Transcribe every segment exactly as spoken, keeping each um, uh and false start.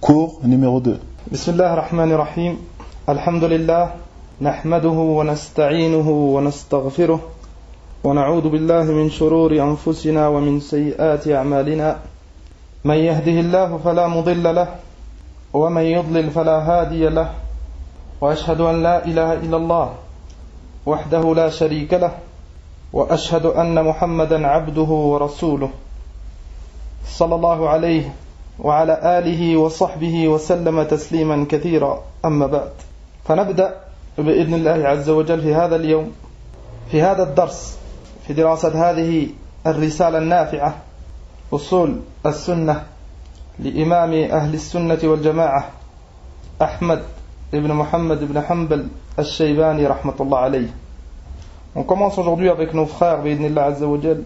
Cours numéro deux. Bismillah ar-Rahman ar-Rahim. Alhamdulillah. Nahmaduhu wa nasta'inuhu wa nastaghfiruh. Wa na'udhu billahi min shururi anfusina wa min sayyiati a'malina. Man yahdihillahu fala mudilla lahu wa man yudlil fala hadiya lahu. Wa ashhadu an la ilaha illallah wahdahu la sharika lahu. Wa ashhadu anna Muhammadan 'abduhu wa rasuluh. Sallallahu alayhi وعلى آله وصحبه وسلم تسليما كثيرا أما بعد فنبدأ بإذن الله عز وجل في هذا اليوم في هذا الدرس في دراسة هذه الرسالة النافعة أصول السنة لإمام أهل السنة والجماعة أحمد ibn Muhammad ibn Hanbal al-Shaybani rahmatullah alayhi. On commence aujourd'hui avec nos frères بإذن الله عز وجل.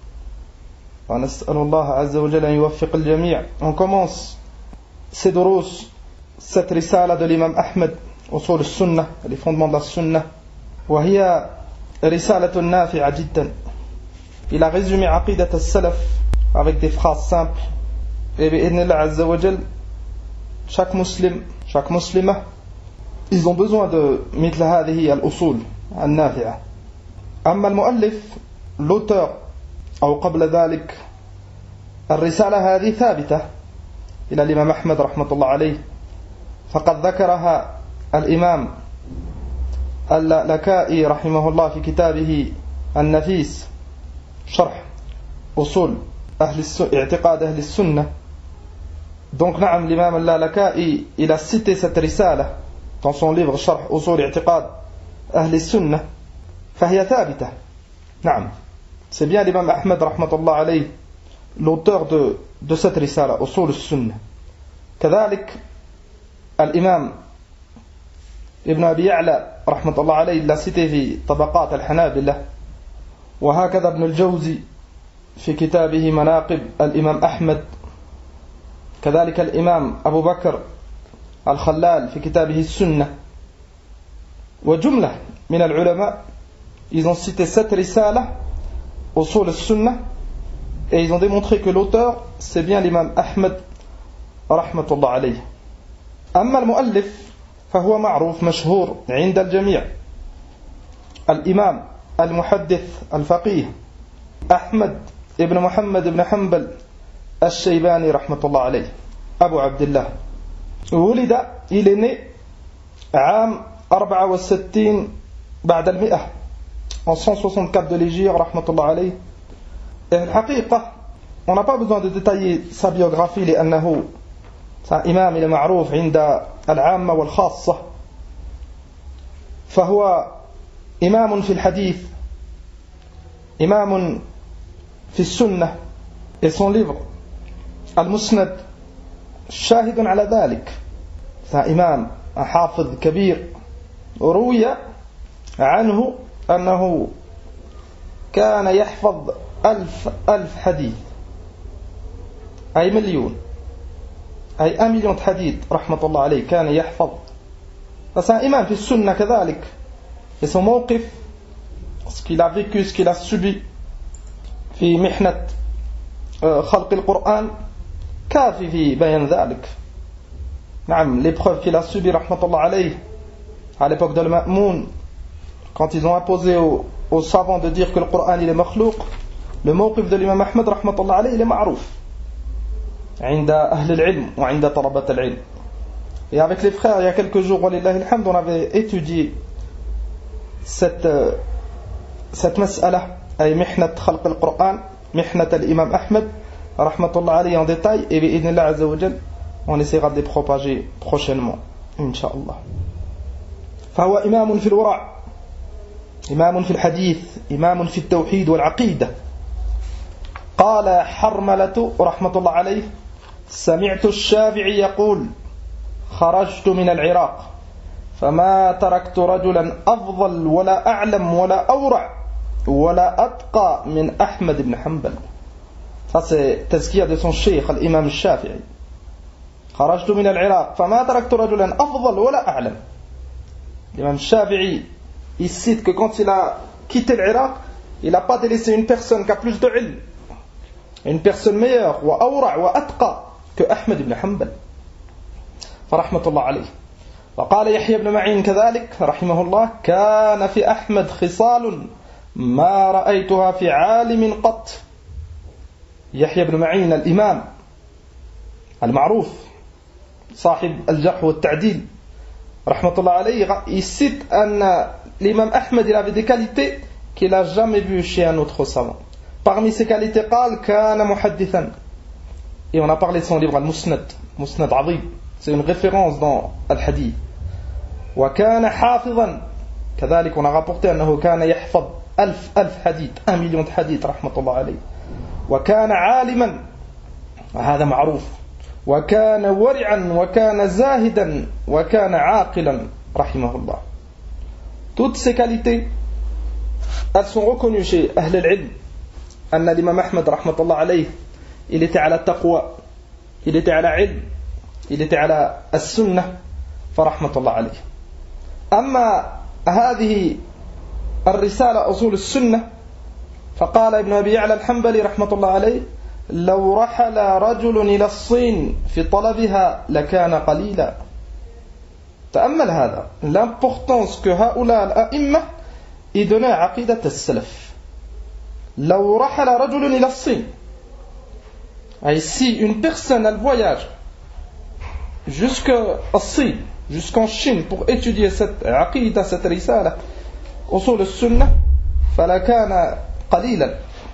ونسأل الله عز وجل أن يوفق الجميع. On commence ces دروس, cette risala de l'imam Ahmed, أصول السنة, les fondements de la sunna. وهي رسالة نافعة جدا. Il a résumé عقيدة السلف avec des phrases simples. Et بإذن الله عز وجل, chaque musulman, chaque musulmane, ils ont besoin de مثل هذه الأصول النافعة. أما المؤلف, l'auteur, أو قبل ذلك الرسالة هذه ثابتة إلى الإمام أحمد رحمة الله عليه, فقد ذكرها الإمام اللالكائي رحمه الله في كتابه النفيس شرح أصول أهل السنة, اعتقاد أهل السنة. Donc نعم, l'imam اللالكائي il a cité cette risala dans son livre شرح أصول اعتقاد أهل السنة, فهي ثابتة. نعم, c'est bien l'imam Ahmed rahmatullah alayhi, l'auteur de, de cette risala, Usul al-Sunnah. كذلك الإمام ابن أبي يعلى rahmatullah alayhi l'a cité في طبقات الحنابلة, وهكذا ابن الجوزي في كتابه مناقب الإمام أحمد, كذلك الإمام أبو بكر الخلال في كتابه السنة, وجملة من العلماء ils ont cité cette risala أصول السنة, et ils ont démontré que l'auteur c'est bien l'imam Ahmed رحمة الله عليه. أما المؤلف فهو معروف مشهور عند الجميع, الإمام المحدث الفقيه أحمد ابن محمد ابن حنبل الشيباني رحمة الله عليه, أبو عبد الله. ولد, il est né عام أربعة وستين بعد المئة, en cent soixante-quatre de l'Hégire rahmatullah alayhi. Et الحقيقة, on n'a pas besoin de détailler sa biographie لأنه c'est un imam, il est معروف عند العامة والخاصة, فهو إمام في الحديث, إمام في السنة, et son livre المسند شاهد على ذلك. c'est un imam, un حافظ كبير, روي عنه أنه كان يحفظ ألف ألف حديث, أي مليون, أي un million de hadith رحمة الله عليه كان يحفظ. c'est un imam في السنة كذلك, et son موقف, ce qu'il a vécu, ce qu'il a subi في محنة خلق القرآن كافي في بيان ذلك. نعم, l'épreuve qu'il a subi رحمة الله عليه à l'époque de Ma'moun, quand ils ont imposé aux, aux savants de dire que le Coran il est makhlouq, le mawqif de l'imam Ahmed rahmatullah alayhi il est ma'rouf عند أهل العلم وعند طلبة العلم. Et avec les frères, il y a quelques jours, walillahi alhamd, on avait étudié cette cette mas'ala ay mihnat khalq al-Qur'an, mihnat al-imam Ahmed rahmatullah alayhi en détail, et bi'idhnillah azza wa jal on essaiera de les propager prochainement incha'Allah. فهو إمام في الورع, إمام في الحديث, إمام في التوحيد والعقيدة. قال حرملة رحمة الله عليه: سمعت الشافعي يقول: خرجت من العراق فما تركت رجلا أفضل ولا أعلم ولا أورع ولا أتقى من أحمد بن حنبل. Ça c'est tazkiya de son cheikh, l'imam Shafi'i. خرجت من العراق فما تركت رجلا أفضل ولا أعلم. L'imam Shafi'i, il cite que quand il a quitté l'Irak, il n'a pas délaissé une personne qui a plus de ilm, une personne meilleure, wa awra' wa atqa, que Ahmed ibn Hanbal. فرحمة الله عليه. وقال يحيى بن معين كذلك رحمه الله: كان في أحمد خصال ما رأيتها في عالم قط. يحيى بن معين الإمام المعروف صاحب الجرح والتعديل رحمة الله عليه, il cite أن l'imam Ahmed il avait des qualités qu'il n'a jamais vues chez un autre savant. Parmi ces qualités, قال كان محدثا. Et on a parlé de son livre Al-Musnad, Musnad Azim. C'est une référence dans Al-Hadith. وكان حافظا. كذلك on a rapporté أنه كان يحفظ ألف ألف حديث, un million de hadith رحمة الله عليه. وكان عالما, هذا معروف. وكان ورعا وكان زاهدا وكان عاقلا رحمه الله. Toutes ces qualités, elles sont reconnues chez أهل العلم. أن الإمام أحمد رحمة الله عليه, il était على التقوى, il était على علم, il était على السنة فرحمة الله عليه. أما هذه الرسالة أصول السنة, فقال ابن أبي يعلى الحنبلي رحمة الله عليه: لو رحل رجل إلى الصين في طلبها لكان قليلا. تأمل هذا, l'importance que هؤلاء الأئمة y donnaient à عقيدة السلف. لو رحل رجل إلى الصين, et si une personne elle voyage jusqu'en Chine, jusqu'en Chine pour étudier cette عقيدة, cette risala أصول السنة, فلكان قليلا.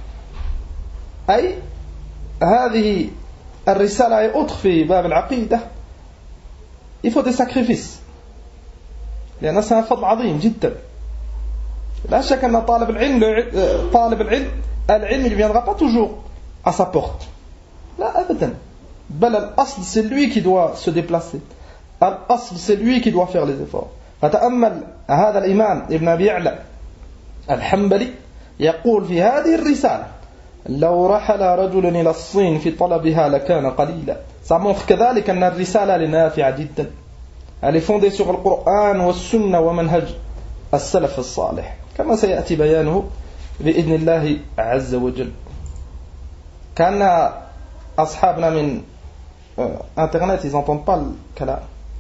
أي هذه الرسالة et autres في باب العقيدة, il faut des sacrifices, لأن c'est un فضل عظيم جدا. لا شك أن طالب العلم طالب العلم العلم ne viendra pas toujours à sa porte, لا أبدا, بل الأصل c'est lui qui doit se déplacer, الأصل c'est lui qui doit faire les efforts. فتأمل هذا الإمام ابن أبي يعلى الحنبلي يقول في هذه الرسالة: لو رحل رجل إلى الصين في طلبها لكان قليلا. Ça montre كذلك أن الرسالة نافعة جدا, elle est fondée sur le Coran والسنة ومنهج السلف الصالح, كما سيأتي بيانه بإذن الله عز وجل. كان أصحابنا من Internet, ils n'entendent pas le كلام.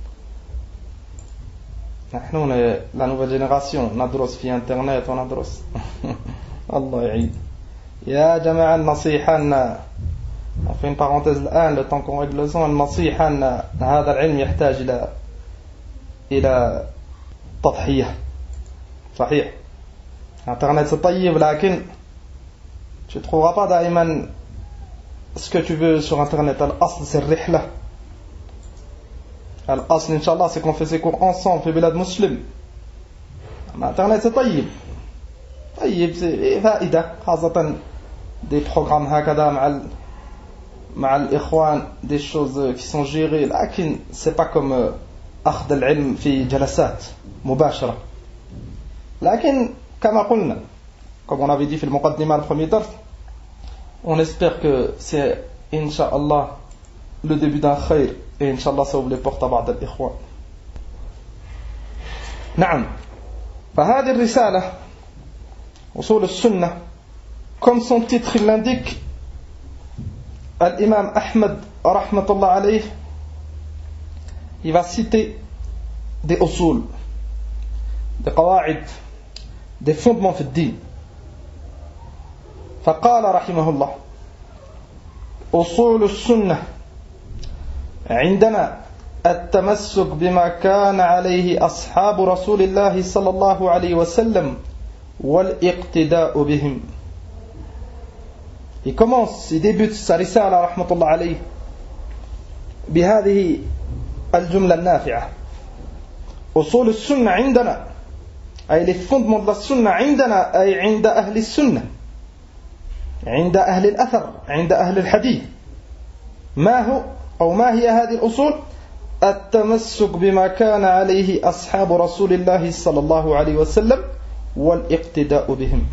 نحن la nouvelle génération ندرس في Internet وندرس الله يعين. يا جماعة النصيحة أن في une parenthèse الآن, le temps qu'on règle le son, النصيحة أن هذا العلم يحتاج إلى إلى تضحية. صحيح Internet c'est طيب, لكن tu ne trouveras pas دائما ce que tu veux sur Internet. الأصل c'est الرحلة, الأصل إن شاء الله c'est qu'on fait ces cours ensemble في بلاد مسلم. Internet c'est طيب طيب, c'est فائدة, خاصة des programmes هكذا مع ال مع الإخوان, des choses qui sont gérées, لكن c'est pas comme أخذ العلم في جلسات مباشرة. لكن كما قلنا, comme on avait dit في المقدمة le premier درس, on espère que c'est Inch'Allah le début d'un khayr, et Inch'Allah ça ouvre les portes à بعض الإخوان. نعم, فهذه الرسالة أصول السنة, comme son titre l'indique, l'imam Ahmed rahmatullah alayh, il va citer des usul, des qawaid, des fondements في الدين. فقال رحمه الله: أصول السنة عندنا التمسك بما كان عليه أصحاب رسول الله صلى الله عليه وسلم والاقتداء بهم. Il commence, il débute sa risala rahmatullah alayh بهذه الجملة النافعة: أصول السنة عندنا, أي les fondements de la sunna عندنا, أي عند أهل السنة, عند أهل الأثر, عند أهل الحديث. ما هو أو ما هي هذه الأصول؟ التمسك بما كان عليه أصحاب رسول الله صلى الله عليه وسلم والاقتداء بهم.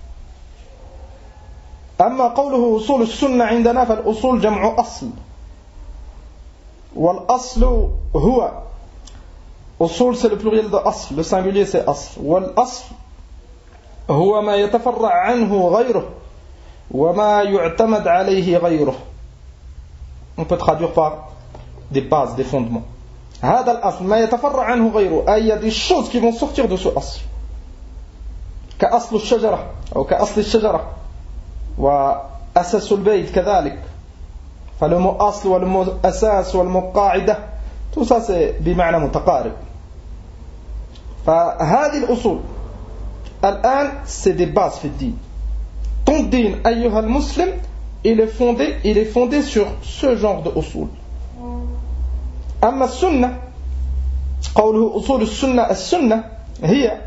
أما قوله أصول السنة عندنا, فالأصول جمع أصل, والأصل هو, أصول c'est le pluriel de أصل, le singulier c'est أصل, والأصل هو ما يتفرع عنه غيره وما يعتمد عليه غيره. On peut traduire par des bases, des fondements. هذا الأصل ما يتفرع عنه غيره أي des choses qui vont sortir de ce أصل كأصل الشجرة أو كأصل الشجرة وأساس البيت كذلك فالمو أصل والمو أساس والمو قاعدة tout ça c'est بمعنى متقارب فهذه الأصول الآن c'est des bases في الدين ton din أيها المسلم il est fondé il est fondé sur ce genre de أصول أما السنة قوله أصول السنة السنة هي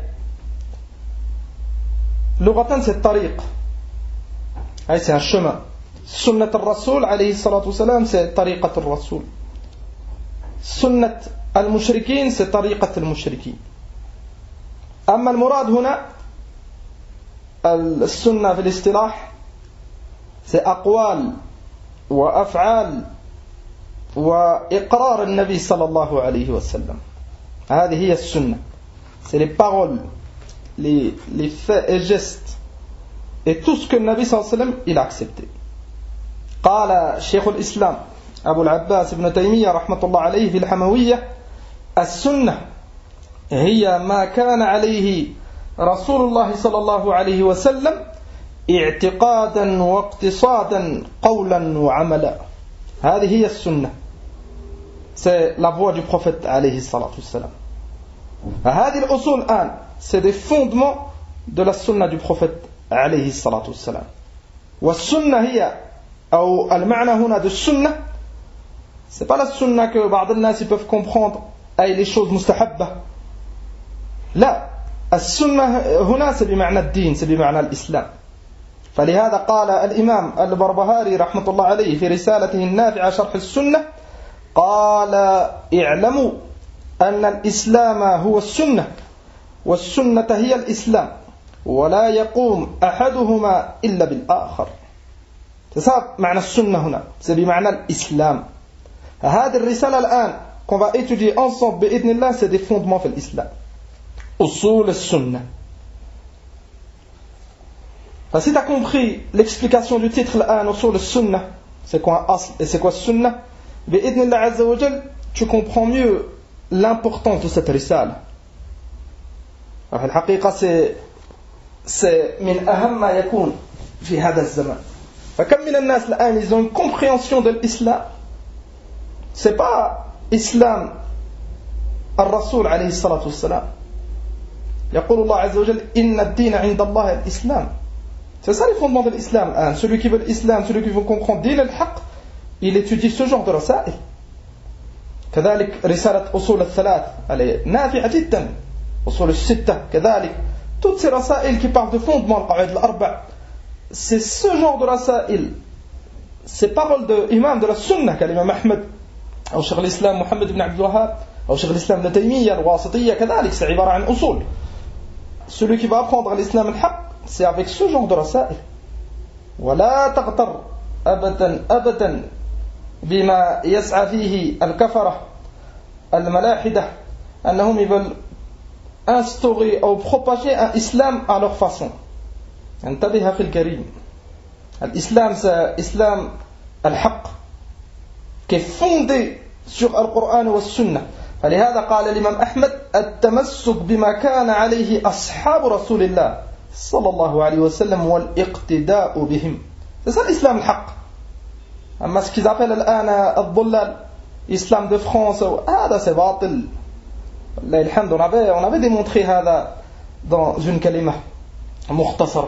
لغة c'est الطريق أي c'est un chemin سنة الرسول عليه الصلاة والسلام c'est طريقة الرسول سنة المشركين c'est طريقة المشركين أما المراد هنا السنة في الاصطلاح c'est أقوال وأفعال وإقرار النبي صلى الله عليه وسلم هذه هي السنة c'est les paroles les, les faits et gestes et tout ce que le Nabi صلى الله عليه وسلم il a accepté قال شيخ الإسلام أبو العباس ابن تيمية رحمة الله عليه في الحموية السنة هي ما كان عليه رسول الله صلى الله عليه وسلم اعتقادا واقتصادا قولا وعملا هذه هي السنة c'est la voie du prophète عليه الصلاة والسلام هذه الأصول الآن c'est des fondements de la sunna du prophète عليه الصلاة والسلام والسنة هي أو المعنى هنا de السنة c'est pas la sunna que بعض الناس peuvent comprendre أي les choses مستحبة لا السنة هنا c'est بمعنى الدين c'est بمعنى الإسلام فلهذا قال الإمام البربهاري رحمة الله عليه في رسالته النافعة شرح السنة قال اعلموا أن الإسلام هو السنة والسنة هي الإسلام ولا يقوم أحدهما إلا بالآخر c'est ça معنى السنة هنا c'est بمعنى الإسلام هذه الرسالة الآن qu'on va étudier ensemble بإذن الله c'est des fondements في الإسلام أصول السنة si tu as compris l'explication du titre الآن أصول السنة c'est quoi un asl et c'est quoi السنة بإذن الله عز وجل tu comprends mieux l'importance de cette risale في الحقيقة c'est c'est من أهم ما يكون في هذا الزمان فكم من الناس الآن ils ont une compréhension de l'islam c'est pas islam الرسول عليه الصلاة والسلام يقول الله عز وجل إن الدين عند الله الإسلام c'est ça les fondements de l'islam الآن celui qui veut l'islam celui qui veut comprendre دين الحق il étudie ce genre de رسائل كذلك رسالة أصول الثلاث نافعة جدا أصول الستة كذلك toutes ces رسائل qui parlent de fondements القواعد الأربع c'est ce genre de رسائل ces paroles de imam de la sunna كالإمام أحمد أو شيخ الإسلام محمد بن عبد الوهاب أو شيخ الإسلام ابن تيمية الواسطية كذلك c'est عبارة عن أصول celui qui va apprendre l'islam الحق c'est avec ce genre de رسائل ولا تغتر أبدا أبدا بما يسعى فيه الكفرة الملاحدة أنهم يبل instaurer ou propager un islam à leur façon انتبه أخي الكريم الإسلام c'est l'islam الحق qui est fondé sur القرآن والسنة فلهذا قال الإمام أحمد التمسك بما كان عليه أصحاب رسول الله صلى الله عليه وسلم والاقتداء بهم c'est ça l'islam الحق أما ce qu'ils appellent الآن الضلال islam de France هذا c'est باطل والله الحمد on avait, on avait démontré هذا dans une كلمة مختصرة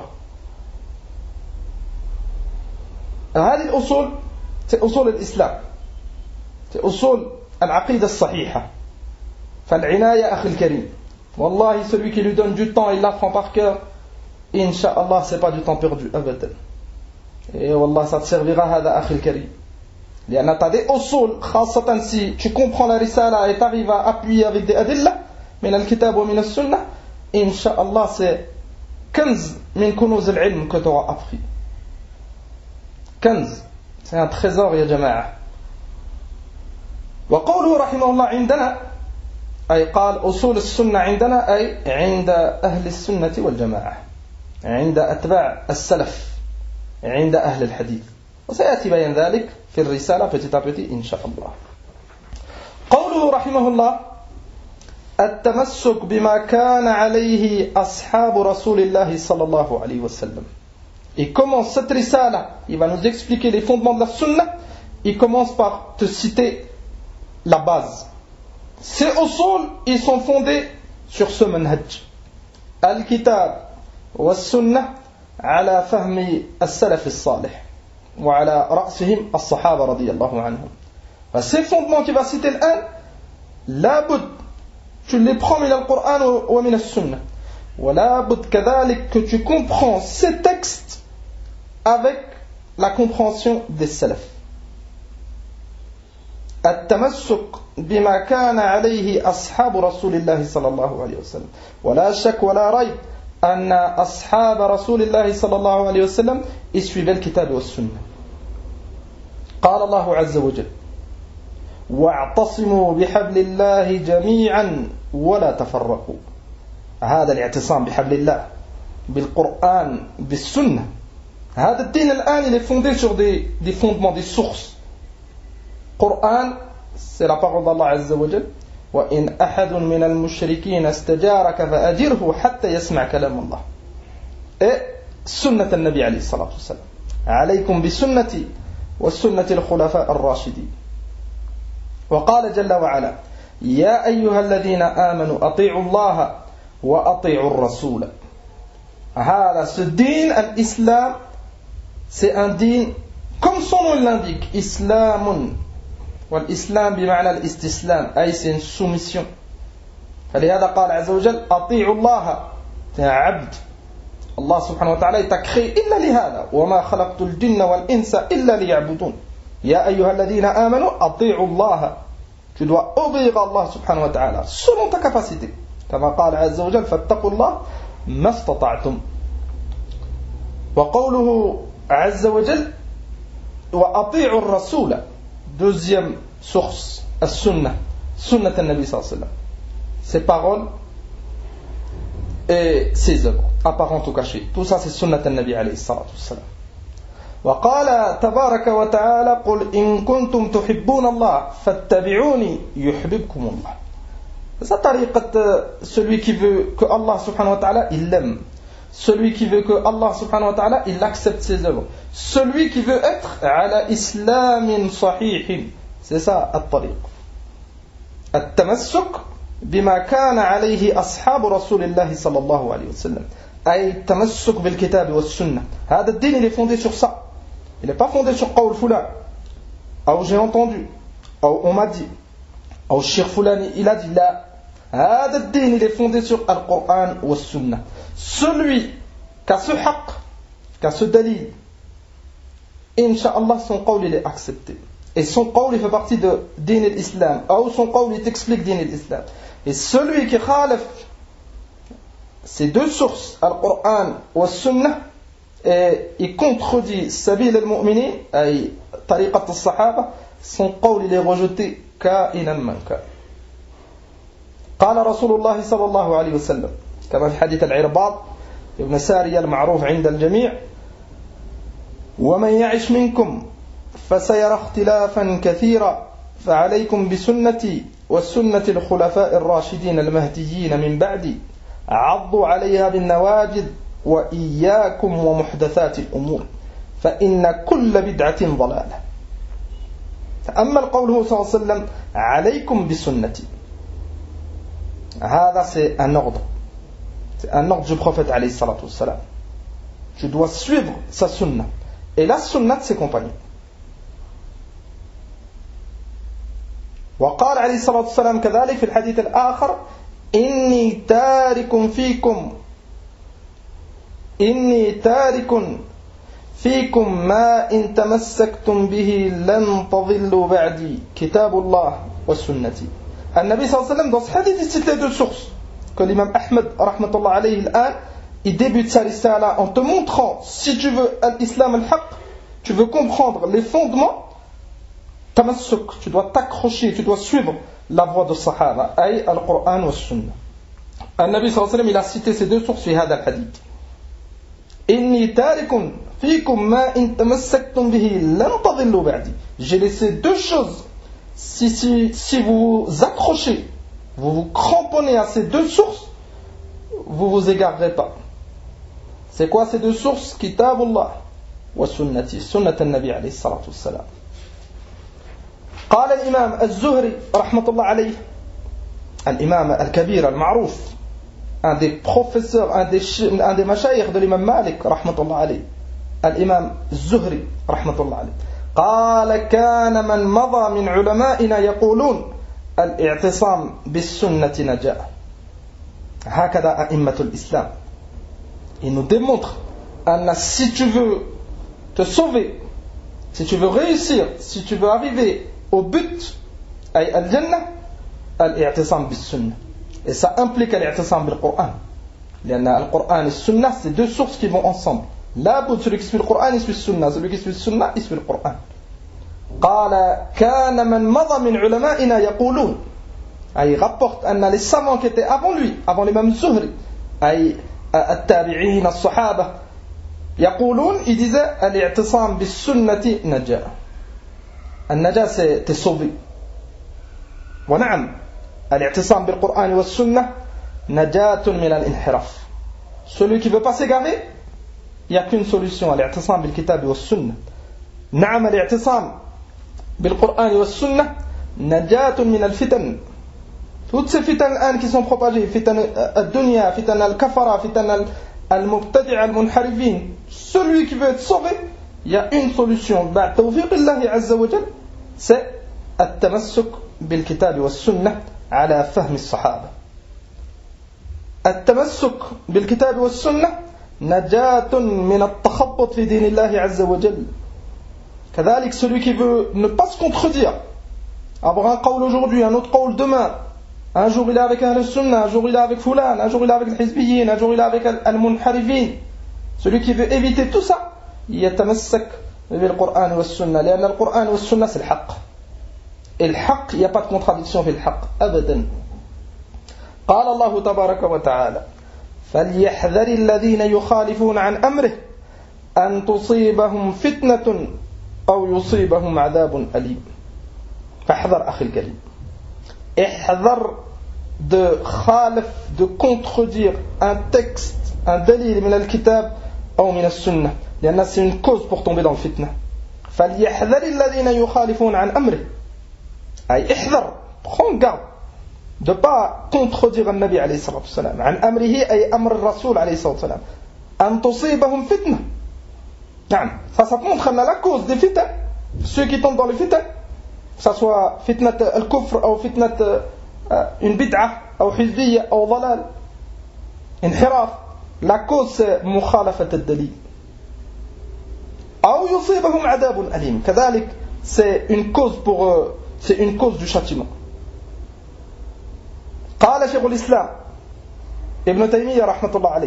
هذه الأصول c'est أصول الإسلام c'est أصول العقيدة الصحيحة فالعناية أخي الكريم والله celui qui lui donne du temps il l'apprend par cœur Inch'Allah c'est pas du temps perdu أبدا et والله ça te servira هذا أخي الكريم لأن tu as des أصول خاصة si tu comprends la risala et tu arrives à appuyer avec des adilla من الكتاب ومن السنة Inch'Allah c'est كنز من كنوز العلم que tu auras appris كنز c'est un trésor يا جماعة وقوله رحمه الله عندنا أي قال أصول السنة عندنا أي عند أهل السنة والجماعة عند أتباع السلف عند أهل الحديث وسيأتي بيان ذلك في الرسالة petit à petit إن شاء الله قوله قوله رحمه الله التمسك بما كان عليه أصحاب رسول الله صلى الله عليه وسلم. Il commence cette risala, il va nous expliquer les fondements de la sunna. Il commence par te citer la base. Ces usul, ils sont fondés sur ce manhaj. Al-kitab wa sunnah ala fahmi as-salaf as-salih wa ala ra'sihim as-sahaba radiyallahu anhum. Ces fondements qu'il va citer l'un, la bud, tu les prends min al-Qur'an wa min as-sunnah. Wa la bud kadhalik que tu comprends ces textes avec la compréhension des salaf. التمسك بما كان عليه أصحاب رسول الله صلى الله عليه وسلم ولا شك ولا ريب أن أصحاب رسول الله صلى الله عليه وسلم يسوي الكتاب والسنة. قال الله عز وجل واعتصموا بحبل الله جميعا ولا تفرقوا. هذا الاعتصام بحبل الله بالقرآن بالسنة. هذا الدين الآن il est fondé sur des, des fondements, des sources. Coran, c'est la parole d'Allah Azza wa Jal. وَإِنْ أَحَدٌ مِّنَ الْمُشْرِكِينَ اسْتَجَارَكَ فَأَجِرْهُ حَتَّى يَسْمَعَ كَلَامَ اللَّهِ. Et سنة النبي عليه الصلاة والسلام. عليكم بسنتي والسنة الخلفاء الراشدين. وقال جل وعلا يا أيها الذين آمنوا أطيعوا الله وأطيعوا الرسول. هذا ce din, l'islam, c'est un din, comme son nom l'indique, islamun. والإسلام بمعنى الاستسلام أي c'est une soumission. فلهذا قال عز وجل أطيعوا الله. يا عبد الله سبحانه وتعالى t'a créé إلا لهذا وما خلقت الجن والإنس إلا ليعبدون. يا أيها الذين آمنوا أطيعوا الله. Tu dois obéir à Allah subhanahu wa ta'ala selon ta capacité. كما قال عز وجل فاتقوا الله ما استطعتم. وقوله عز وجل وأطيعوا الرسول. Deuxième source, as-sunnah, sunnah al-Nabi sallallahu alayhi wa sallam. Ses paroles et ses œuvres, apparentes ou cachées. Tout ça c'est sunnah al-Nabi alayhi salatu wa sallam. وقال تبارك وتعالى قل إن كنتم تحبون الله فاتبعوني يحببكم الله. C'est طريقة celui qui veut que Allah subhanahu wa ta'ala il l'aime. Celui qui veut que Allah subhanahu wa ta'ala il accepte ses œuvres. Celui qui veut être ala islamin sahihin. C'est ça الطريق. التمسك بما كان عليه أصحاب رسول الله صلى الله عليه وسلم. أي التمسك بالكتاب والسنة. هذا الدين il est fondé sur ça. Il n'est pas fondé sur قول فلان. أو j'ai entendu. أو on m'a dit. أو الشيخ فلان il a dit لا. هذا الدين il est fondé sur القرآن والسنة. Celui qui a ce haqq, qui a ce dalil, Inch'Allah, son qawl il est accepté. Et son qawl il fait partie de din l'islam. Ou son qawl il t'explique din l'islam. Et celui qui khalif ces deux sources, Al-Qur'an ou Sunnah, et il contredit Sabil al-Mu'minin, et Tariqat al-Sahaba, son qawl il est rejeté ka'inan man ka. قال رسول الله صلى الله عليه وسلم كما في حديث العرباض ابن سارية المعروف عند الجميع ومن يعش منكم فسيرى اختلافا كثيرا فعليكم بسنتي والسنة الخلفاء الراشدين المهديين من بعدي عضوا عليها بالنواجذ وإياكم ومحدثات الأمور فإن كل بدعة ضلالة. تأمل قوله صلى الله عليه وسلم عليكم بسنتي. هذا c'est un ordre. C'est un ordre du prophète alayhi salatu wassalam. Tu dois suivre sa sunna. Et la sunna de ses compagnons. وقال عليه الصلاة والسلام كذلك في الحديث الآخر إني تارك فيكم إني تارك فيكم ما إن تمسكتم به لن تضلوا بعدي كتاب الله وسنتي. النبي صلى الله عليه وسلم dans ce hadith il cite les deux sources que l'imam Ahmed rahmatullah alayhi al-an il débute sa risala en te montrant si tu veux l'islam al-haq, tu veux comprendre les fondements, tamassuk, tu dois t'accrocher, tu dois suivre la voie de Sahaba, ay al-Qur'an wa Sunnah. النبي صلى الله عليه وسلم il a cité ces deux sources في هذا الحديث. إني تارك فيكم ما إن تمسكتم به لن تضلوا بعدي. J'ai laissé deux choses si, si, si vous vous accrochez, vous vous cramponnez à ces deux sources, vous vous égarerez pas. C'est quoi ces deux sources? Kitabullah wa sunnati, sunnat al-Nabi alayhi salatu wassalam. قال الإمام الزهري رحمة الله عليه, الإمام الكبير المعروف, un des professeurs, un des, un des mashayikh de l'imam Malik رحمة الله عليه, الإمام الزهري رحمة الله عليه, قال كان من مضى من علمائنا يقولون الاعتصام بالسنة نجاة. هكذا أئمة الإسلام. Il nous démontre, Anna, si tu veux te sauver, si tu veux réussir, si tu veux arriver au but, ay al-jannah, al-i'tisam bis-sunnah. Et ça implique al-i'tisam bil-Qur'an. لأن القرآن et le sunnah, c'est deux sources qui vont ensemble. La bout, celui qui suit le Qur'an, il suit le sunnah. Celui qui suit le sunnah, il suit le Qur'an. قال كان من مضى من علمائنا يقولون, il rapporte أن les savants qui étaient avant lui, avant l'imam Zuhri, ay التابعين الصحابة, يقولون, ils disaient الاعتصام بالسنة نجاة. النجاة c'est t'es sauvé. ونعم الاعتصام بالقرآن والسنة نجاة من الانحراف. Celui qui veut pas s'égarer, il n'y a qu'une solution, الاعتصام بالكتاب والسنة. نعم الاعتصام بالقرآن والسنة نجاة من الفتن. Toutes ces fitan qui sont propagées, fitan al-dunya, fitan al-kafara, fitan al-mubtadi' al-munharifin, celui qui veut être sauvé, il y a une solution. بعد توفيق الله عز وجل, c'est التمسك بالكتاب والسنة على فهم الصحابة. التمسك بالكتاب والسنة نجاة من التخبط في دين الله عز وجل. كذلك celui qui veut ne pas se contredire, avoir un qawl aujourd'hui, un autre qawl demain, un jour il est avec Ahl al-Sunnah, un jour il est avec Fulan, un jour il est avec les Hizbiyyin, un jour il est avec al-Munharifin. Celui qui veut éviter tout ça, يتمسك بالقرآن والسنة, لأن القرآن والسنة c'est le haqq. Et le haqq, il n'y a pas de contradiction في الحق أبدا. قال الله تبارك وتعالى فليحذر الذين يخالفون عن أمره أن تصيبهم فتنة أو يصيبهم عذاب أليم. فاحذر أخي الكريم, احذر de khalif, de contredire un texte, un dalil min al-kitab ou min al-sunnah, لأن c'est une cause pour tomber dans le fitna. فليحذر الذين يخالفون عن أمره, أي احذر, prends garde de ne pas contredire le Nabi alayhi salatu wassalam. عن أمره أي أمر الرسول عليه الصلاة والسلام. أن تصيبهم فتنة. نعم, ça, ça montre la cause des fitna, ceux qui tombent dans les fitna, que ce soit fitnat al-kufr ou fitnat une bid'ah ou hizbiyya ou dhalal, inhiraf, la cause c'est mukhalafat al-dalil. Ou yusibahum adabun alim, kadhalik, c'est une cause pour eux, c'est une cause du châtiment. قال شيخ الإسلام ابن تيمية رحمة الله عليه,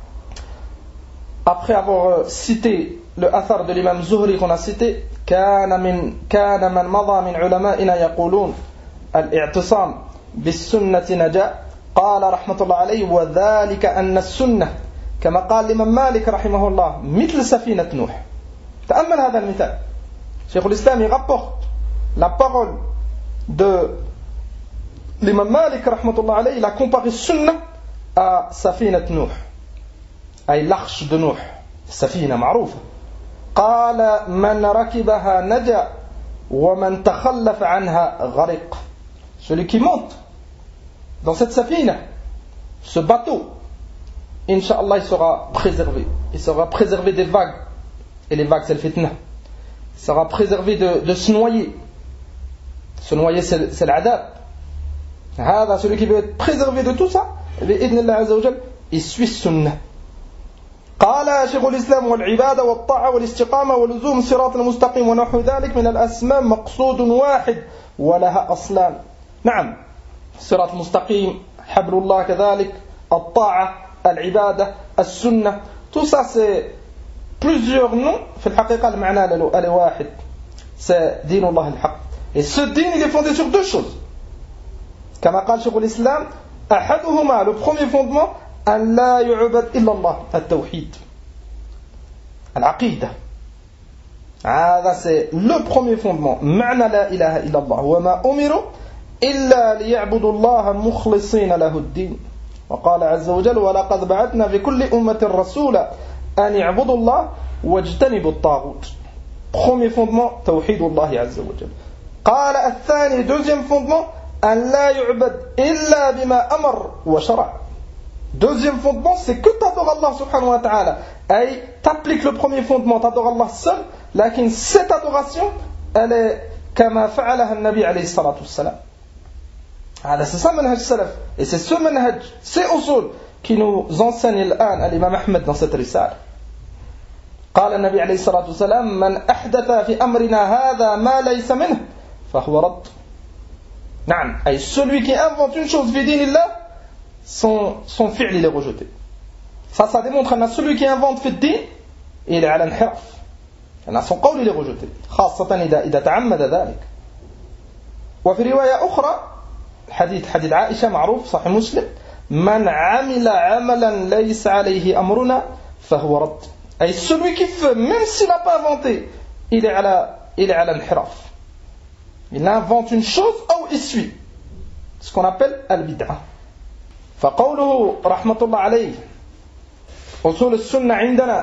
après avoir cité le athar de l'imam Zuhri qu'on a cité, كان من كان من مضى من علمائنا يقولون الاعتصام بالسنة نجاة, قال رحمة الله عليه وذلك أن السنة كما قال الإمام مالك رحمه الله مثل سفينة نوح. تأمل هذا المثال. شيخ الإسلام rapporte la parole de l'imam Malik رحمة الله عليه, il a comparé sunna à سفينة نوح, أي l'arche de Nuh, سفينة معروفة. قال من ركبها نجا ومن تخلف عنها غرق. Celui qui monte dans cette safina, ce bateau, Inch'Allah, il sera préservé. Il sera préservé des vagues. Et les vagues, c'est le fitna. Il sera préservé de, de se noyer. Se noyer, c'est, c'est l'adab. هذا, celui qui veut être préservé de tout ça, بإذن الله عز وجل, il suit sunnah. قال شيخ الإسلام والعبادة والطاعة والاستقامة ولزوم الصراط المستقيم ونحو ذلك من الأسماء مقصود واحد ولها أصلان. نعم, الصراط المستقيم, حبل الله كذلك, الطاعة, العبادة, السنة, tout ça c'est plusieurs noms. في الحقيقة المعنى له واحد, c'est دين الله الحق. Et ce din il est fondé sur deux choses. كما قال شيخ الإسلام أحدهما, le premier fondement, أن لا يعبد إلا الله, التوحيد, العقيدة. هذا c'est le premier fondement. معنى لا إله إلا الله وما أمروا إلا ليعبدوا الله مخلصين له الدين. وقال عز وجل ولقد بعثنا في كل أمة رسولا أن يعبدوا الله واجتنبوا الطاغوت. Premier fondement توحيد الله عز وجل. قال الثاني deuxième fondement أن لا يعبد إلا بما أمر وشرع. Deuxième fondement, c'est que tu adores Allah subhanahu wa ta'ala. Et tu appliques le premier fondement, tu adores Allah seul. Lakin cette adoration, elle est كما فعلها النبي عليه الصلاة والسلام. هذا c'est ça manhaj salaf. Et c'est ce manhaj, c'est usul qui nous enseigne الآن l'imam Ahmed dans cette risale. قال النبي عليه الصلاة والسلام من أحدث في أمرنا هذا ما ليس منه فهو رد. نعم. Et celui qui invente une chose في دين الله, son, son fi'l il est rejeté. Ça, ça démontre que celui qui invente في الدين, il est على انحراف. Son قول il est rejeté. خاصة إذا إذا تعمد ذلك. وفي رواية أخرى حديث حديث عائشة معروف صحيح مسلم من عمل عملا ليس عليه أمرنا فهو رد. Et celui qui fait, même s'il n'a pas inventé, il est à la, il est à l'anhiraf. Il invente une chose ou il suit. Ce qu'on appelle al-bid'a. فقوله رحمة الله عليه أصول السنة عندنا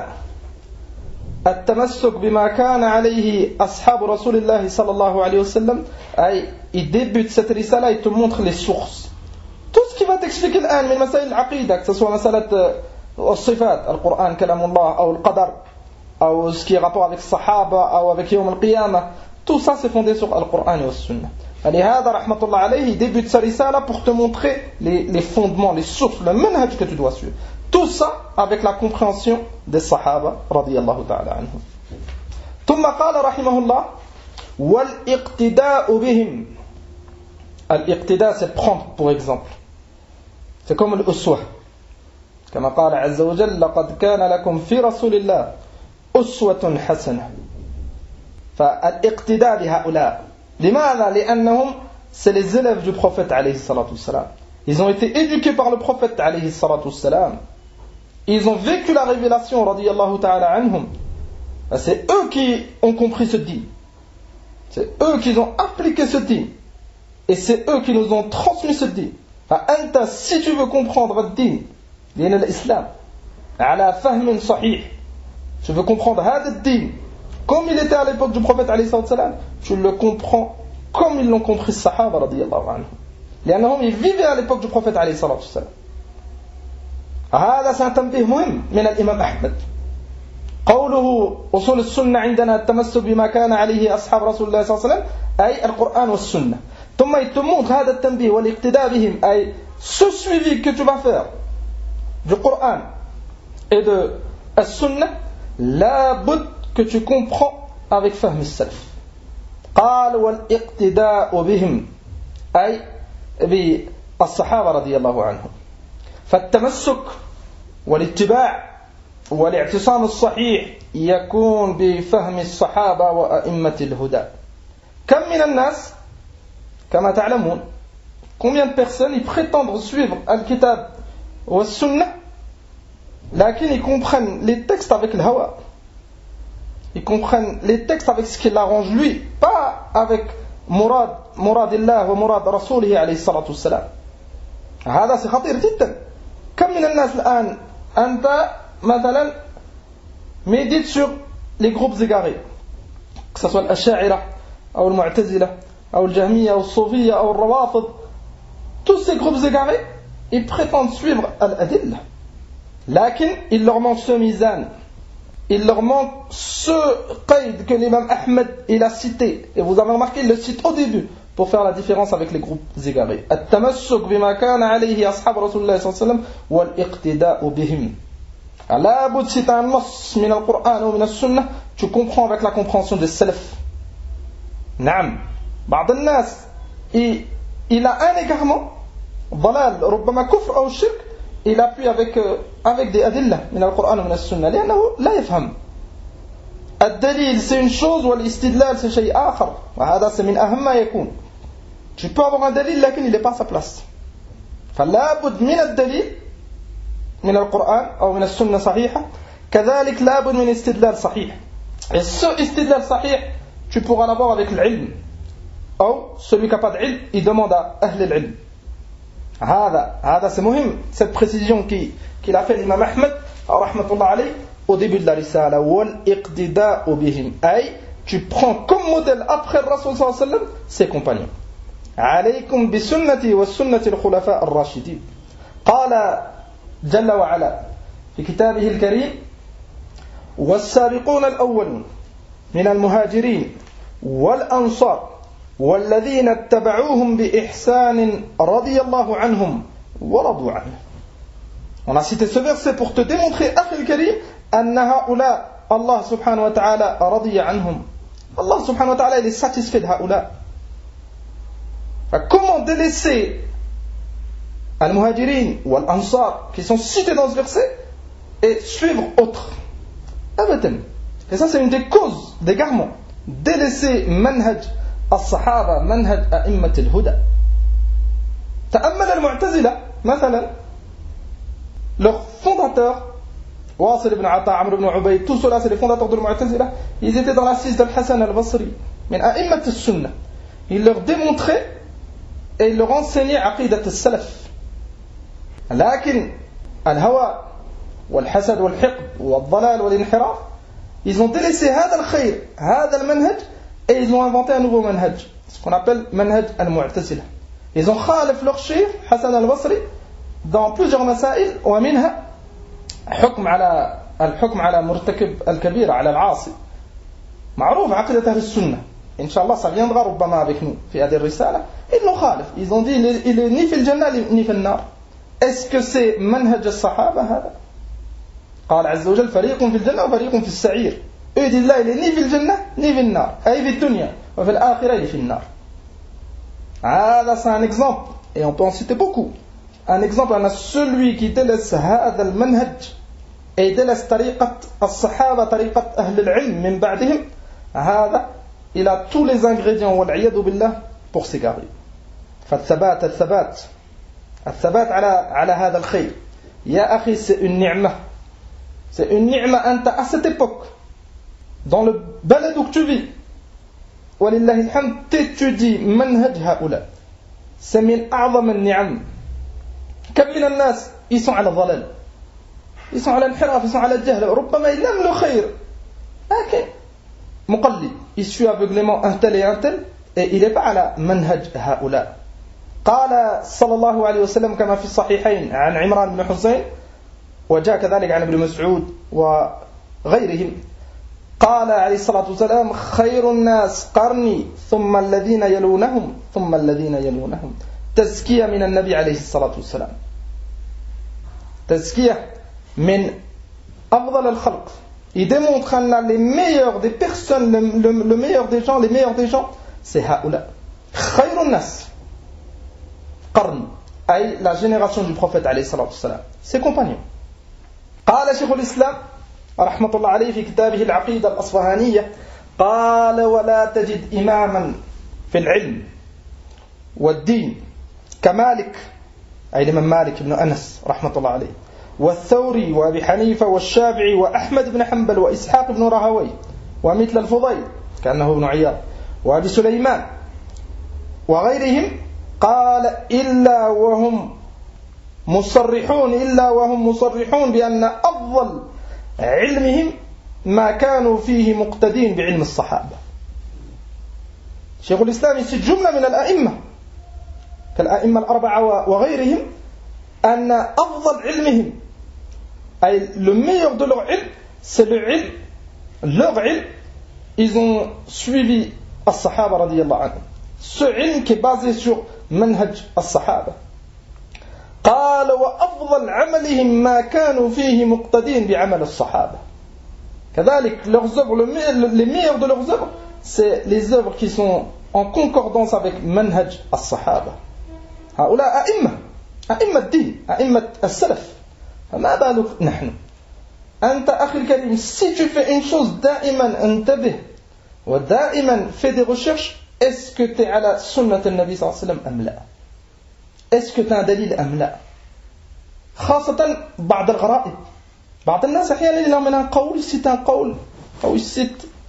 التمسك بما كان عليه أصحاب رسول الله صلى الله عليه وسلم. أي il débute cette risala, il te montre les sources. Tout ce qui va t'expliquer الآن من مسائل العقيدة, que ce soit مسألة الصفات, القرآن كلام الله, أو القدر, أو ce qui est rapport avec الصحابة, أو avec يوم القيامة, tout ça c'est fondé sur le Coran et la Sunna. فلهذا رحمة الله عليه, il débute sa risala pour te montrer les, les fondements, les sources, le manhaj que tu dois suivre. Tout ça avec la compréhension des Sahaba رضي الله تعالى عنهم. ثم قال رحمه الله والاقتداء بهم. الاقتداء c'est prendre pour exemple. C'est comme l'uswa. كما قال عز وجل لقد كان لكم في رسول الله أسوة حسنة. فالاقتداء بهؤلاء لماذا؟ لأنهم c'est les élèves du prophète عليه الصلاة والسلام. Ils ont été éduqués par le prophète عليه الصلاة والسلام. Ils ont vécu la révélation رضي الله تعالى عنهم. C'est eux qui ont compris ce din. C'est eux qui ont appliqué ce din. Et c'est eux qui nous ont transmis ce din. فأنت si tu veux comprendre le din, دين الإسلام على فهم صحيح, tu veux comprendre هذا الدين comme il était à l'époque du prophète عليه الصلاة والسلام, tu le comprends comme ils l'ont compris les Sahaba رضي الله عنهم, لأنهم ils vivaient à l'époque du prophète عليه الصلاة والسلام. هذا سنتنبه مهم من الإمام أحمد. قوله أصول السنة عندنا التمسك بما كان عليه أصحاب رسول الله صلى الله عليه وسلم, أي القرآن والسنة. ثم il te montre هذا التنبيه والاقتداء بهم, أي ce suivi que tu vas faire du Coran et de la Sunna, la bud que tu comprends avec fahm al-salaf. قال والاقتداء بهم أي بالصحابة رضي الله عنهم. فالتمسك والاتباع والاعتصام الصحيح يكون بفهم الصحابة وأئمة الهدى. كم من الناس كما تعلمون, combien de personnes ils prétendent suivre al-kitab ou al-sunnah, lakin ils comprennent les textes avec le hawa, ils comprennent les textes avec ce qui l'arrange lui, pas avec murad muradillah wa murad rasulihi alayhi salatu wassalam. هذا c'est خطير جدا. كم من الناس الآن أنت مثلا médite sur les groupes égarés, que ce soit l'Ash'a'ira ou le Mu'tazila ou le Jahmiya ou le Soufiyya ou le Rawafid, tous ces groupes égarés, ils prétendent suivre al-adilla, lakin il leur manque ce mizan, il leur manque ce qaïd que l'imam Ahmed il a cité, et vous avez remarqué, il le cite au début pour faire la différence avec les groupes égarés. At-tamassuk bima kana alayhi ashab rasulullah sallallahu alayhi wa sallam wal iqtida'u bihim. La bout si tu as un nas min al-Qur'an ou min al-Sunnah, tu comprends avec la compréhension des salaf. Naam. بعض الناس il a un égarement, ضلال ربما كفر أو شرك, il appuie avec avec des adillah min al-Qur'an ou min al-Sunnah, لأنه لا يفهم. الدليل c'est une chose والاستدلال c'est شيء آخر, وهذا c'est من أهم ما يكون. Tu peux avoir un dalil lakin il n'est pas à sa place. فلا بد من الدليل من القرآن أو من السنة صحيحة, كذلك لا بد من استدلال صحيح. Et ce istidlal sahih, tu pourras l'avoir avec l'ilm. Ou celui qui n'a pas d'ilm, il demande à ahl al-ilm. هذا هذا c'est مهم, cette précision qui qu'il a fait l'imam Ahmed rahmatullah alayh au début de la risala. Wal iqtida'u bihim, ay tu prends comme modèle après le Rasul sallallahu alayhi wa sallam ses compagnons. عليكم بسنتي والسنة الخلفاء الراشدين. قال جل وعلا في كتابه الكريم والسابقون الأولون من المهاجرين والأنصار والذين اتبعوهم بإحسان رضي الله عنهم ورضوا عنه. On a cité ce verset pour te démontrer, أخي الكريم, أن هؤلاء الله سبحانه وتعالى رضي عنهم. Allah subhanahu wa ta'ala, il est satisfait de هؤلاء. Comment délaisser al-muhajirin ou al-ansar qui sont cités dans ce verset et suivre autres? Abadan. Et ça, c'est une des causes d'égarement. Délaisser manhaj al-sahaba, manhaj a'immat al-huda. Ta'ammal al-mu'tazila, مثلا, leur fondateur, Wasil ibn Ata, Amr ibn Ubayd, tous ceux-là, c'est les fondateurs de al-mu'tazila. Ils étaient dans l'assise d'al-Hasan al-Basri, min a'immat al-sunnah. Ils leur démontraient et ils leur enseignaient aqidat al-salaf. لكن الهوى والحسد والحقد والضلال والانحراف, ils ont délaissé هذا الخير, هذا المنهج, et ils ont inventé un nouveau manhaj, ce qu'on appelle manhaj al-mu'tazila. Ils ont khalif leur cheikh Hassan al-Basri dans plusieurs masail, ومنها حكم على الحكم على مرتكب الكبيرة على العاصي. معروف عقيدة أهل السنة, إن شاء الله ça viendra ربما avec nous في هذه الرسالة. Ils l'ont khalif, ils ont dit il est, il est ni في الجنة ni في النار. Est-ce que c'est manhaj al-sahaba هذا؟ قال عز وجل فريق في الجنة وفريق في السعير. Eux ils disent là il est ni في الجنة ni في النار, أي في الدنيا وفي الآخرة il est في النار. هذا c'est un exemple, et on peut en citer beaucoup. Un exemple, on a celui qui délaisse هذا المنهج et délaisse طريقة الصحابة, طريقة أهل العلم من بعدهم, هذا il a tous les ingrédients والعياذ بالله pour s'égarer. فالثبات الثبات الثبات على على هذا الخير يا أخي, c'est une ni'ma, c'est une ni'ma. أنت à cette époque dans le balad où tu vis, ولله الحمد, t'étudies منهج هؤلاء, c'est من أعظم النعم. كم من الناس ils sont على الضلال, ils sont على الانحراف, ils sont على الجهل, ربما il aime le خير لكن مقلد, il suit aveuglément un tel et un tel, et il n'est pas على منهج هؤلاء. قال صلى الله عليه وسلم كما في الصحيحين عن عمران بن حسين, وجاء كذلك عن ابن مسعود وغيرهم, قال عليه الصلاة والسلام خير الناس قرني ثم الذين يلونهم ثم الذين يلونهم. تزكية من النبي عليه الصلاة والسلام, تزكية من أفضل الخلق. Il démontre que les meilleurs des personnes, le, le, le meilleur des gens, les meilleurs des gens, c'est هؤلاء. خير الناس قرن, أي la génération du prophète عليه الصلاة والسلام, ses compagnons. قال شيخ الإسلام رحمة الله عليه في كتابه العقيدة الأصفهانية, قال ولا تجد إماما في العلم والدين كمالك, أي الإمام مالك بن أنس رحمة الله عليه, والثوري وأبي حنيفة والشافعي وأحمد بن حنبل وإسحاق بن راهوي ومثل الفضيل كأنه ابن عياض وأبي سليمان وغيرهم, قال إلا وهم مصرحون إلا وهم مصرحون بأن أفضل علمهم ما كانوا فيه مقتدين بعلم الصحابة. شيخ الإسلام يسجد جملة من الأئمة كالأئمة الأربعة وغيرهم, أن أفضل علمهم, أي le meilleur de leur ilm, c'est le ilm, leur ilm, ils ont suivi الصحابة رضي الله عنهم, ce ilm qui est basé sur منهج الصحابة. قال وأفضل عملهم ما كانوا فيه مقتدين بعمل الصحابة. كذلك leurs œuvres, les meilleures de leurs œuvres, c'est les œuvres qui sont en concordance avec منهج الصحابة. هؤلاء أئمة, أئمة الدين, أئمة السلف. فما بالك نحن؟ أنت أخي الكريم, si tu fais une chose, دائما انتبه ودائما fais des recherches. Est-ce que tu es à la sunnat al-Nabi sallallahu alayhi wa sallam am la? Est-ce que tu as un dalil am la? خاصة بعض الغرائب, بعض الناس أحيانا لهم من قول يسيت un قول أو يسيت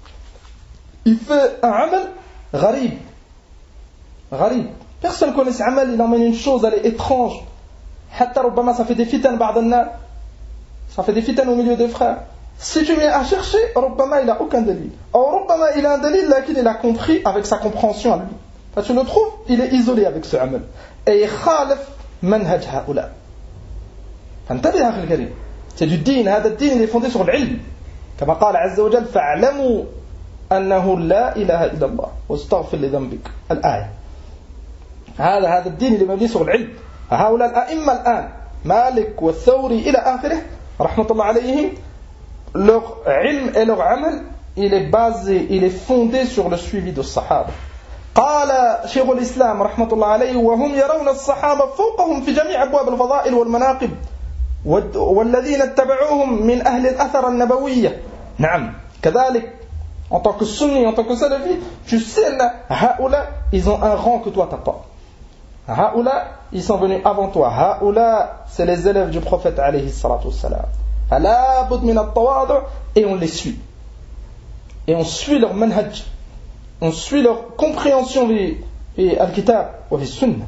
il fait un amal gharib. Gharib. Personne ne connaît ce amal, il emmène une chose, elle est étrange. Hatta rubbama, ça fait des fitan ba'danna. Ça fait des fitan au milieu des frères. Si tu viens à chercher, rubbama, il n'a aucun dalil. Or, rubbama, il a un dalil là qu'il a compris avec sa compréhension à lui. Enfin, tu le trouves, il est isolé avec ce amal. Et il khalif manhaj haoula. فانتبه أخي الكريم. C'est du din, هذا الدين il est fondé sur l'ilm. كما قال عز وجل فاعلموا أنه لا إله إلا الله واستغفر لذنبك. الآية. هذا هذا الدين اللي مبني sur العلم. هؤلاء الأئمة الآن مالك والثوري إلى آخره رحمة الله عليهم, leur ilm et leur amal il est basé, il est fondé sur le suivi de الصحابة. قال شيخ الإسلام رحمة الله عليه وهم يرون الصحابة فوقهم في جميع أبواب الفضائل والمناقب والذين اتبعوهم من أهل الأثر النبوية. نعم كذلك en tant que sunni, en tant que salafi, tu sais là, haoula, ils ont un rang que toi t'as pas. Haoula, ils sont venus avant toi. Haoula, c'est les élèves du prophète alayhi salatu wassalam. Fala bud min at-tawadu, et on les suit. Et on suit leur manhaj. On suit leur compréhension de al-kitab wa fi sunnah.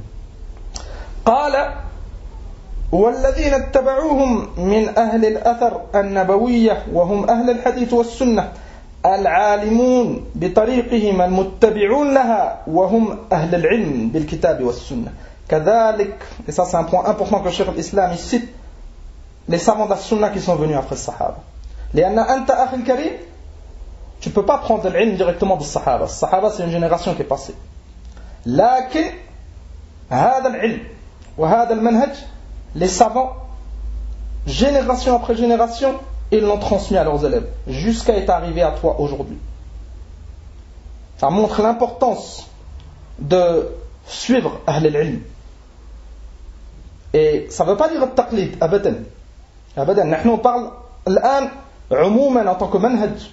قال والذين اتبعوهم من أهل الأثر النبوية وهم أهل الحديث والسنة العالمون بطريقهم المتبعون لها وهم أهل العلم بالكتاب والسنة. كذلك, et ça c'est un point important que Cheikh l'Islam cite, les savants de la sunna qui sont venus après le sahaba. لأن أنت أخي الكريم, tu ne peux pas prendre l'ilm directement du sahaba. Le sahaba c'est une génération qui est passée. لكن هذا العلم وهذا المنهج, les savants, génération après génération, ils l'ont transmis à leurs élèves, jusqu'à être arrivé à toi aujourd'hui. Ça montre l'importance de suivre Ahl al-Ilm. Et ça ne veut pas dire le-taqlid, abadan. Abadan, nous on parle l'an, umouman, en tant que manhaj.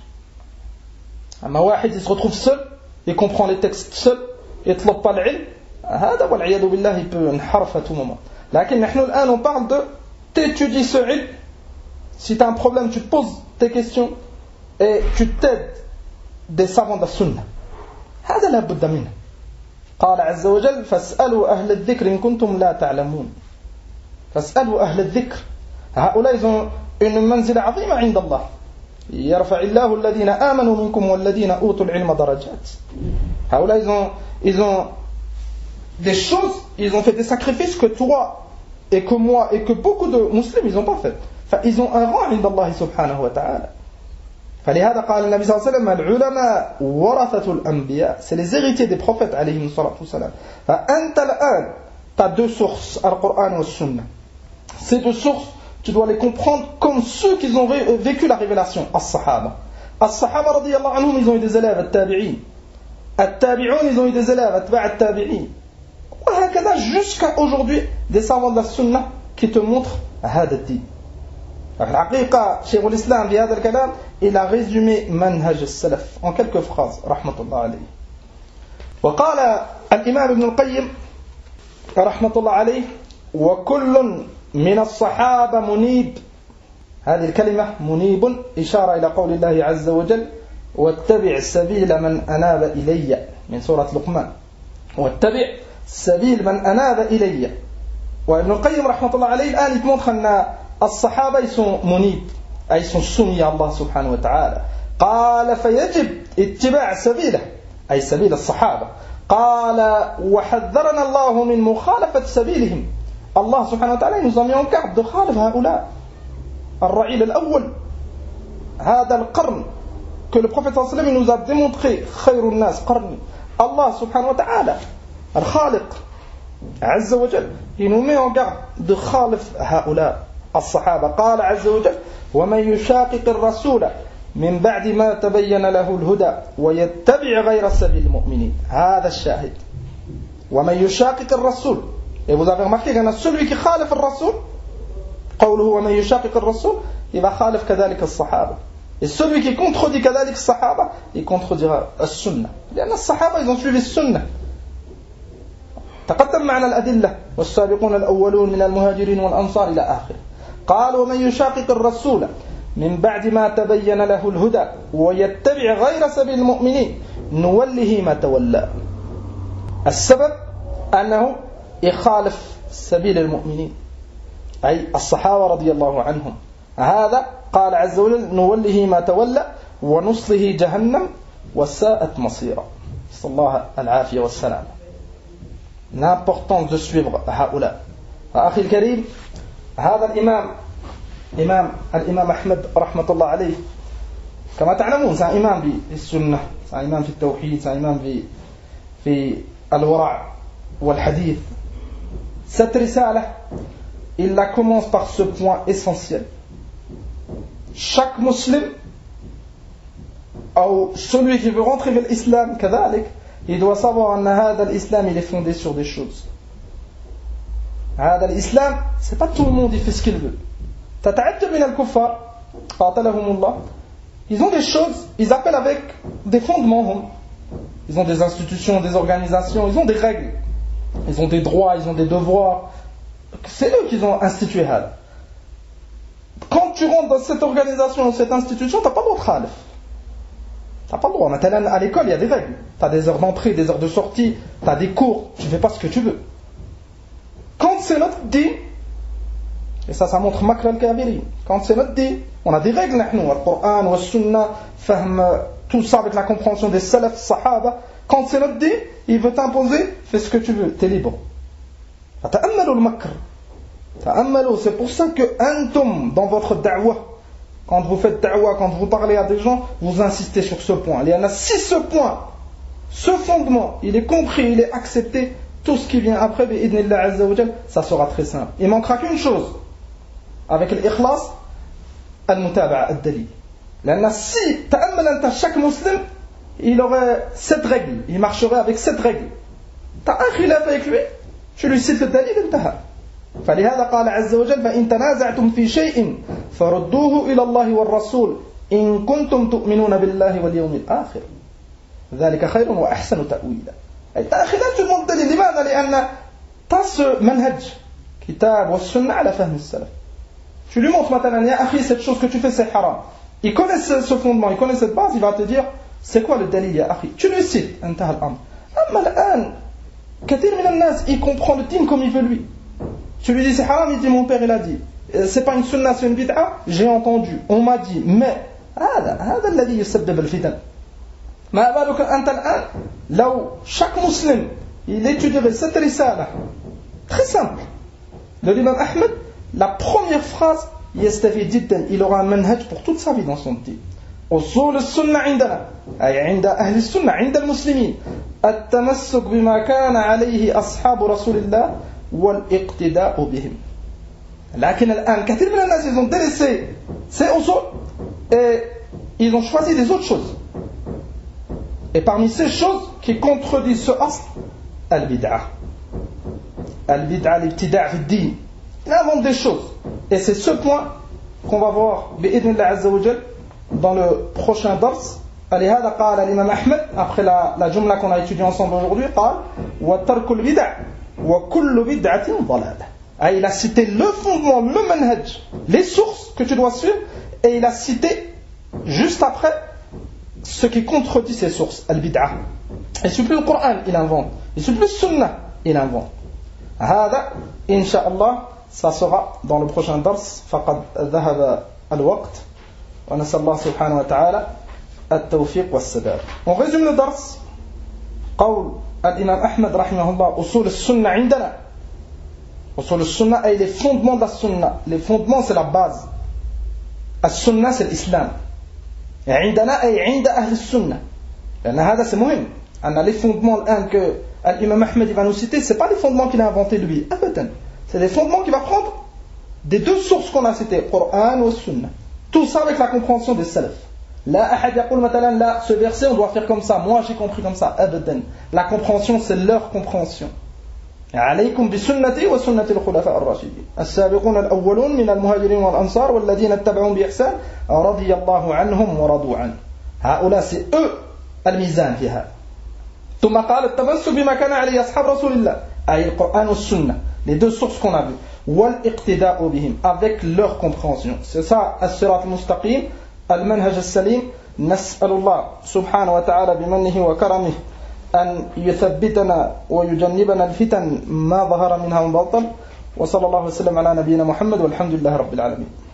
Un wahid, il se retrouve seul, il comprend les textes seul, il ne tlab pas l'ilm. هذا والعياذ بالله, il peut انحرف à tout moment. لكن نحن الآن on parle de t'étudies ce ilm. Si tu as un problème, tu te poses tes questions et tu t'aides des savants de la sunna. هذا لا بد منه. قال عز وجل فاسألوا أهل الذكر إن كنتم لا تعلمون. فاسألوا أهل الذكر. هؤلاء ils ont une منزلة عظيمة عند الله. يرفع الله الذين آمنوا منكم والذين أوتوا العلم درجات. هؤلاء ils ont, ils ont des choses, ils ont fait des sacrifices que toi et que moi et que beaucoup de musulmans ils n'ont pas fait. فإذا ont un rang عند الله سبحانه وتعالى. فلهذا قال النبي صلى الله عليه وسلم العلماء ورثة الأنبياء, c'est les héritiers des prophètes عليهم الصلاة والسلام. فأنت الآن t'as deux sources, Al-Qur'an et Sunna. Ces deux sources, tu dois les comprendre comme ceux qui ont vécu la révélation, As-Sahaba. As-Sahaba radiyallahu anhum, ils ont eu des élèves, At-Tabi'in. At-Tabi'un, ils ont eu des élèves, Atba' At-Tabi'in. وهكذا jusqu'à aujourd'hui, des savants de la Sunna qui te montrent هذا الدين. الحقيقة شيخ الإسلام في هذا الكلام il a résumé منهج السلف en quelques phrases رحمة الله عليه. وقال الإمام ابن القيم رحمة الله عليه وكل من الصحابة منيب. هذه الكلمة منيب إشارة إلى قول الله عز وجل واتبع سبيل من أناب إلي من سورة لقمان. واتبع سبيل من أناب إلي. وابن القيم رحمة الله عليه الآن يتمنخ أن الصحابة يسون منيب, أي يسون سني الله سبحانه وتعالى. قال فيجب اتباع سبيله, أي سبيل الصحابة. قال وحذرنا الله من مخالفة سبيلهم. الله سبحانه وتعالى nous a mis en garde de خالف هؤلاء. الرعيل الأول, هذا القرن que le prophète صلى الله عليه وسلم nous a démontré خير الناس قرني. الله سبحانه وتعالى الخالق عز وجل il nous met en garde de خالف هؤلاء الصحابة. قال عز وجل ومن يشاقق الرسول من بعد ما تبين له الهدى ويتبع غير سبيل المؤمنين. هذا الشاهد. ومن يشاقق الرسول, et vous avez remarqué qu'il y en a celui qui خالف الرسول, قوله ومن يشاقق الرسول, il va خالف كذلك الصحابة. Et celui qui contredit كذلك الصحابة, il contredira السنة. لأن الصحابة ils ont suivi السنة. تقدم معنا الأدلة والسابقون الأولون من المهاجرين والأنصار إلى آخره. قال ومن يشاقق الرسول من بعد ما تبين له الهدى ويتبع غير سبيل المؤمنين نوله ما تولى. السبب أنه يخالف سبيل المؤمنين أي الصحابة رضي الله عنهم. هذا قال عز وجل نوله ما تولى ونصله جهنم وساءت مصيرا. صلى الله العافية والسلام. L'importance de suivre هؤلاء. أخي الكريم هذا الإمام إمام الإمام أحمد رحمة الله عليه كما تعلمون c'est un imam بالسنة, c'est un imam في التوحيد, c'est un imam في في الورع والحديث. Cette risale, il la commence par ce point essentiel. Chaque musulman ou celui qui veut rentrer dans l'islam كذلك, il doit savoir que هذا الإسلام il est fondé sur des choses. هذا الإسلام, c'est pas tout le monde qui fait ce qu'il veut. تتعجب من الكفار قاتلهم الله, ils ont des choses, ils appellent avec des fondements. Ils ont des institutions, des organisations, ils ont des règles, ils ont des droits, ils ont des devoirs. C'est eux qui ont institué Hal. Quand tu rentres dans cette organisation, dans cette institution, tu n'as pas le droit de khalif. Tu n'as pas le droit. Maintenant, à l'école, il y a des règles. Tu as des heures d'entrée, des heures de sortie, tu as des cours, tu ne fais pas ce que tu veux. Quand c'est notre din, et ça, ça montre makra al-kabirin, quand c'est notre din, on a des règles, nous, le Coran, le Sunna, fahm, tout ça avec la compréhension des salaf, sahaba. Quand c'est notre dit, il veut t'imposer, fais ce que tu veux, t'es libre. Ta'ammalu al-makr. Ta'ammalu, c'est pour ça que antum, dans votre da'wah, quand vous faites da'wah, quand vous parlez à des gens, vous insistez sur ce point. Il y en a si ce point, ce fondement, il est compris, il est accepté, tout ce qui vient après, bi'idnillah azza wa jal, ça sera très simple. Il manquera qu'une chose. Avec l'ikhlas, al-mutaba'a ad-dalil. Là, si ta'ammal chaque musulman, il aurait cette règle, il marcherait avec cette règle. T'as un khilaf avec lui, tu lui cites le dalil, انتهى. فلهذا قال عز وجل فإن تنازعتم في شيء فردوه إلى الله والرسول إن كنتم تؤمنون بالله واليوم الآخر ذلك خير وأحسن تأويلا. t'as un khilaf, tu demandes dalil. لماذا؟ لأن t'as ce manhaj كتاب والسنة على فهم السلف. Tu lui montres maintenant, ya akhi, cette chose que tu fais c'est haram. Il connaît ce, ce fondement, il connaît cette base, il va te dire c'est quoi le dalil ya akhi. Tu lui cites, انتهى الأمر. أما الآن كثير من الناس il comprend le dîn comme il veut lui. Tu lui dis c'est haram, il dit mon père il a dit. C'est pas une sunna, c'est une bid'a, j'ai entendu, on m'a dit, mais هذا هذا الذي يسبب الفتن. ما بالك أنت الآن لو chaque musulman il étudierait cette risala, très simple. De l'imam Ahmed, la première phrase يستفيد جدا, il aura un manhaj pour toute sa vie dans son dîn. أصول السنة عندنا أي عند أهل السنة عند المسلمين التمسك بما كان عليه أصحاب رسول الله والاقتداء بهم. لكن الآن كثير من الناس ils ont délaissé ces usul et ils ont choisi des autres choses. Et parmi ces choses qui contredisent ce asl, al-bid'a. Al-bid'a, l'ibtida' fi ad-din. Ils inventent des choses. Et c'est ce point qu'on va voir bi'idhnillah azza wa jal dans le prochain dars. لهذا قال الإمام أحمد après la, la jumla qu'on a étudiée ensemble aujourd'hui قال وترك البدع وكل بدعة ضلالة. Il a cité le fondement, le manhaj, les sources que tu dois suivre, et il a cité juste après ce qui contredit ces sources, al-bid'a. Et c'est plus le Coran, il invente. Et c'est plus le Sunnah, il invente. هذا إن شاء الله ça sera dans le prochain dars. فقد ذهب الوقت ونسأل الله سبحانه وتعالى التوفيق والسداد. On résume le dars. قول الإمام أحمد رحمه الله أصول السنة عندنا. أصول السنة أي les fondements de la sunna. Les fondements c'est la base. السنة c'est l'islam. عندنا أي عند أهل السنة. لأن هذا c'est مهم. أن les fondements الآن que l'imam Ahmed va nous citer, c'est pas les fondements qu'il a inventé lui. أبدا. C'est les fondements qu'il va prendre des deux sources qu'on a citées, Coran ou Sunna. Tout ça avec la compréhension des salaf. Là, أحد يقول مثلا là, ce verset on doit faire comme ça. Moi j'ai compris comme ça. أبدا. La compréhension c'est leur compréhension. عليكم بسنتي وسنة الخلفاء الراشدين السابقون الأولون من المهاجرين والأنصار والذين اتبعون بإحسان رضي الله عنهم ورضوا عنه. هؤلاء c'est eux الميزان في هذا. ثم قال التمسك بما كان عليه أصحاب رسول الله أي القرآن والسنة. Les deux sources qu'on a vues. والاقتداء بهم avec leur compréhension. C'est ça الصراط المستقيم, المنهج السليم, نسأل الله سبحانه وتعالى بمنه وكرمه أن يثبتنا ويجنبنا الفتن ما ظهر منها وما بطن. وصلى الله وسلم على نبينا محمد والحمد لله رب العالمين.